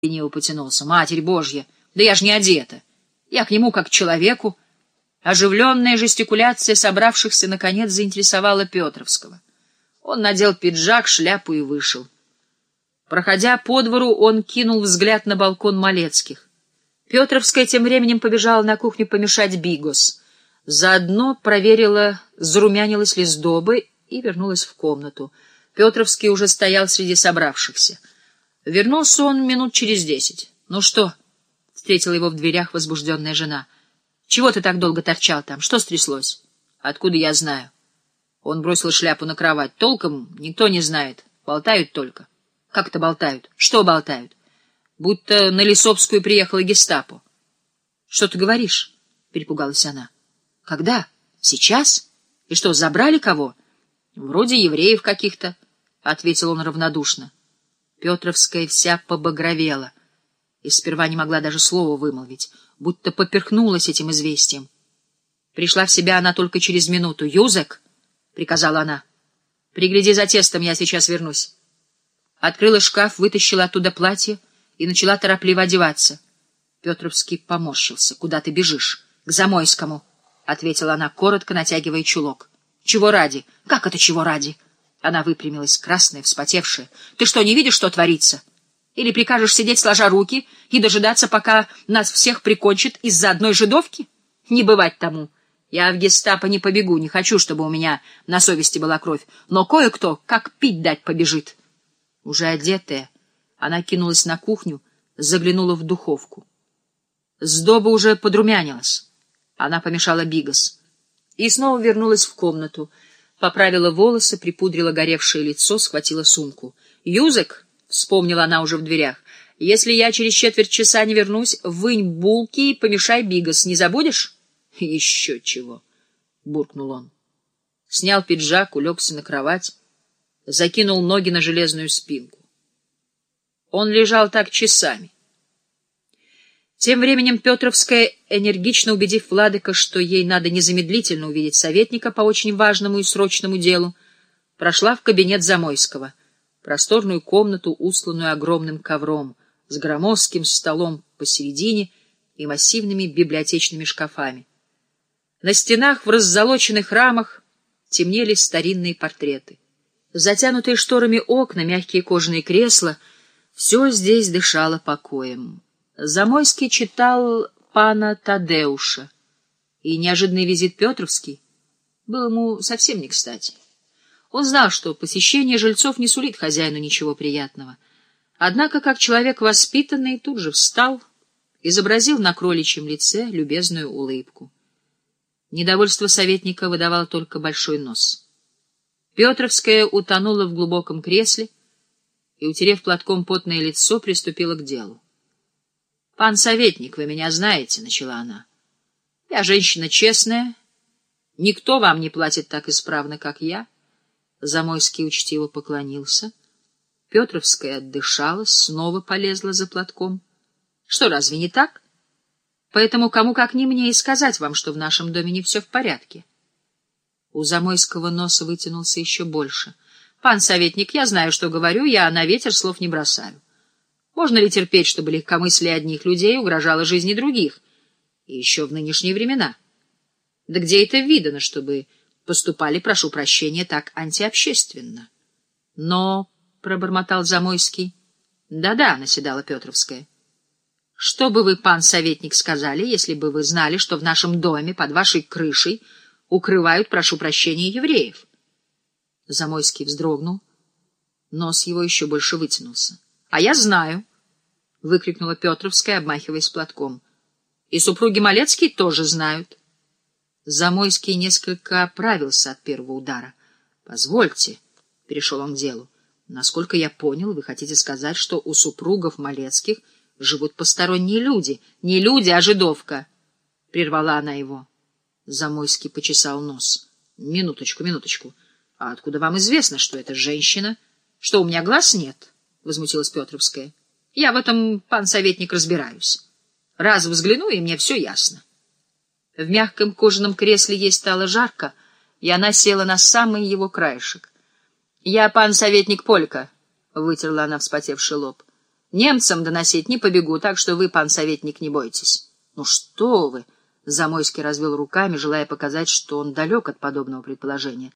лениво потянулся. Матерь Божья! Да я ж не одета. Я к нему как к человеку. Оживленная жестикуляция собравшихся наконец заинтересовала Петровского. Он надел пиджак, шляпу и вышел. Проходя по двору, он кинул взгляд на балкон Малецких. Петровская тем временем побежала на кухню помешать бигос. Заодно проверила, зарумянилась ли сдоба, и вернулась в комнату. Петровский уже стоял среди собравшихся. Вернулся он минут через 10. — Ну что? — встретила его в дверях возбужденная жена. — Чего ты так долго торчал там? Что стряслось? — Откуда я знаю? Он бросил шляпу на кровать. — Толком никто не знает. Болтают только. — Как это болтают? Что болтают? — Будто на Лисовскую приехала гестапо. — Что ты говоришь? — перепугалась она. — Когда? Сейчас? И что, забрали кого? — Вроде евреев каких-то, — ответил он равнодушно. Петровская вся побагровела и сперва не могла даже слова вымолвить, будто поперхнулась этим известием. Пришла в себя она только через минуту. — Юзек, — приказала она, — пригляди за тестом, я сейчас вернусь. Открыла шкаф, вытащила оттуда платье и начала торопливо одеваться. Петровский поморщился. — Куда ты бежишь? — К Замойскому, — ответила она, коротко натягивая чулок. — Чего ради? — Как это чего ради? Она выпрямилась, красная, вспотевшая. — Ты что, не видишь, что творится? Или прикажешь сидеть сложа руки и дожидаться, пока нас всех прикончат из-за одной жидовки? Не бывать тому. Я в гестапо не побегу, не хочу, чтобы у меня на совести была кровь. Но кое-кто, как пить дать, побежит. Уже одетая, она кинулась на кухню, заглянула в духовку. Сдоба уже подрумянилась. Она помешала бигос. И снова вернулась в комнату. Поправила волосы, припудрила горевшее лицо, схватила сумку. — Юзек, — вспомнила она уже в дверях, — если я через четверть часа не вернусь, вынь булки и помешай бигос. Не забудешь? — Еще чего, — буркнул он. Снял пиджак, улегся на кровать, закинул ноги на железную спинку. Он лежал так часами. Тем временем Петровская, энергично убедив Владыка, что ей надо незамедлительно увидеть советника по очень важному и срочному делу, прошла в кабинет Замойского, просторную комнату, устланную огромным ковром, с громоздким столом посередине и массивными библиотечными шкафами. На стенах в раззолоченных рамах темнели старинные портреты. Затянутые шторами окна, мягкие кожаные кресла — все здесь дышало покоем. Замойский читал пана Тадеуша, и неожиданный визит Петровский был ему совсем не кстати. Он знал, что посещение жильцов не сулит хозяину ничего приятного. Однако, как человек воспитанный, тут же встал, изобразил на кроличьем лице любезную улыбку. Недовольство советника выдавал только большой нос. Петровская утонула в глубоком кресле и, утерев платком потное лицо, приступила к делу. — Пан советник, вы меня знаете, — начала она. — Я женщина честная. Никто вам не платит так исправно, как я. Замойский учтиво поклонился. Петровская отдышалась, снова полезла за платком. — Что, разве не так? Поэтому кому как не мне и сказать вам, что в нашем доме не все в порядке. У Замойского носа вытянулся еще больше. — Пан советник, я знаю, что говорю, я на ветер слов не бросаю. Можно ли терпеть, чтобы легкомыслие одних людей угрожало жизни других? И еще в нынешние времена. Да где это видано, чтобы поступали, прошу прощения, так антиобщественно? Но, — пробормотал Замойский. — Да-да, — наседала Петровская. — Что бы вы, пан советник, сказали, если бы вы знали, что в нашем доме под вашей крышей укрывают, прошу прощения, евреев? Замойский вздрогнул. Нос его еще больше вытянулся. — А я знаю, — выкрикнула Петровская, обмахиваясь платком. — И супруги Малецкие тоже знают. Замойский несколько оправился от первого удара. — Позвольте, — перешел он к делу, — насколько я понял, вы хотите сказать, что у супругов Малецких живут посторонние люди. — Не люди, а жидовка, — прервала она его. Замойский почесал нос. — Минуточку, минуточку. А откуда вам известно, что это женщина? — Что, у меня глаз нет? — возмутилась Петровская. — Я в этом, пан советник, разбираюсь. Раз взгляну, и мне все ясно. В мягком кожаном кресле ей стало жарко, и она села на самый его краешек. — Я, пан советник, полька, — вытерла она вспотевший лоб. Немцам доносить не побегу, так что вы, пан советник, не бойтесь. — Ну что вы! — Замойский развел руками, желая показать, что он далек от подобного предположения.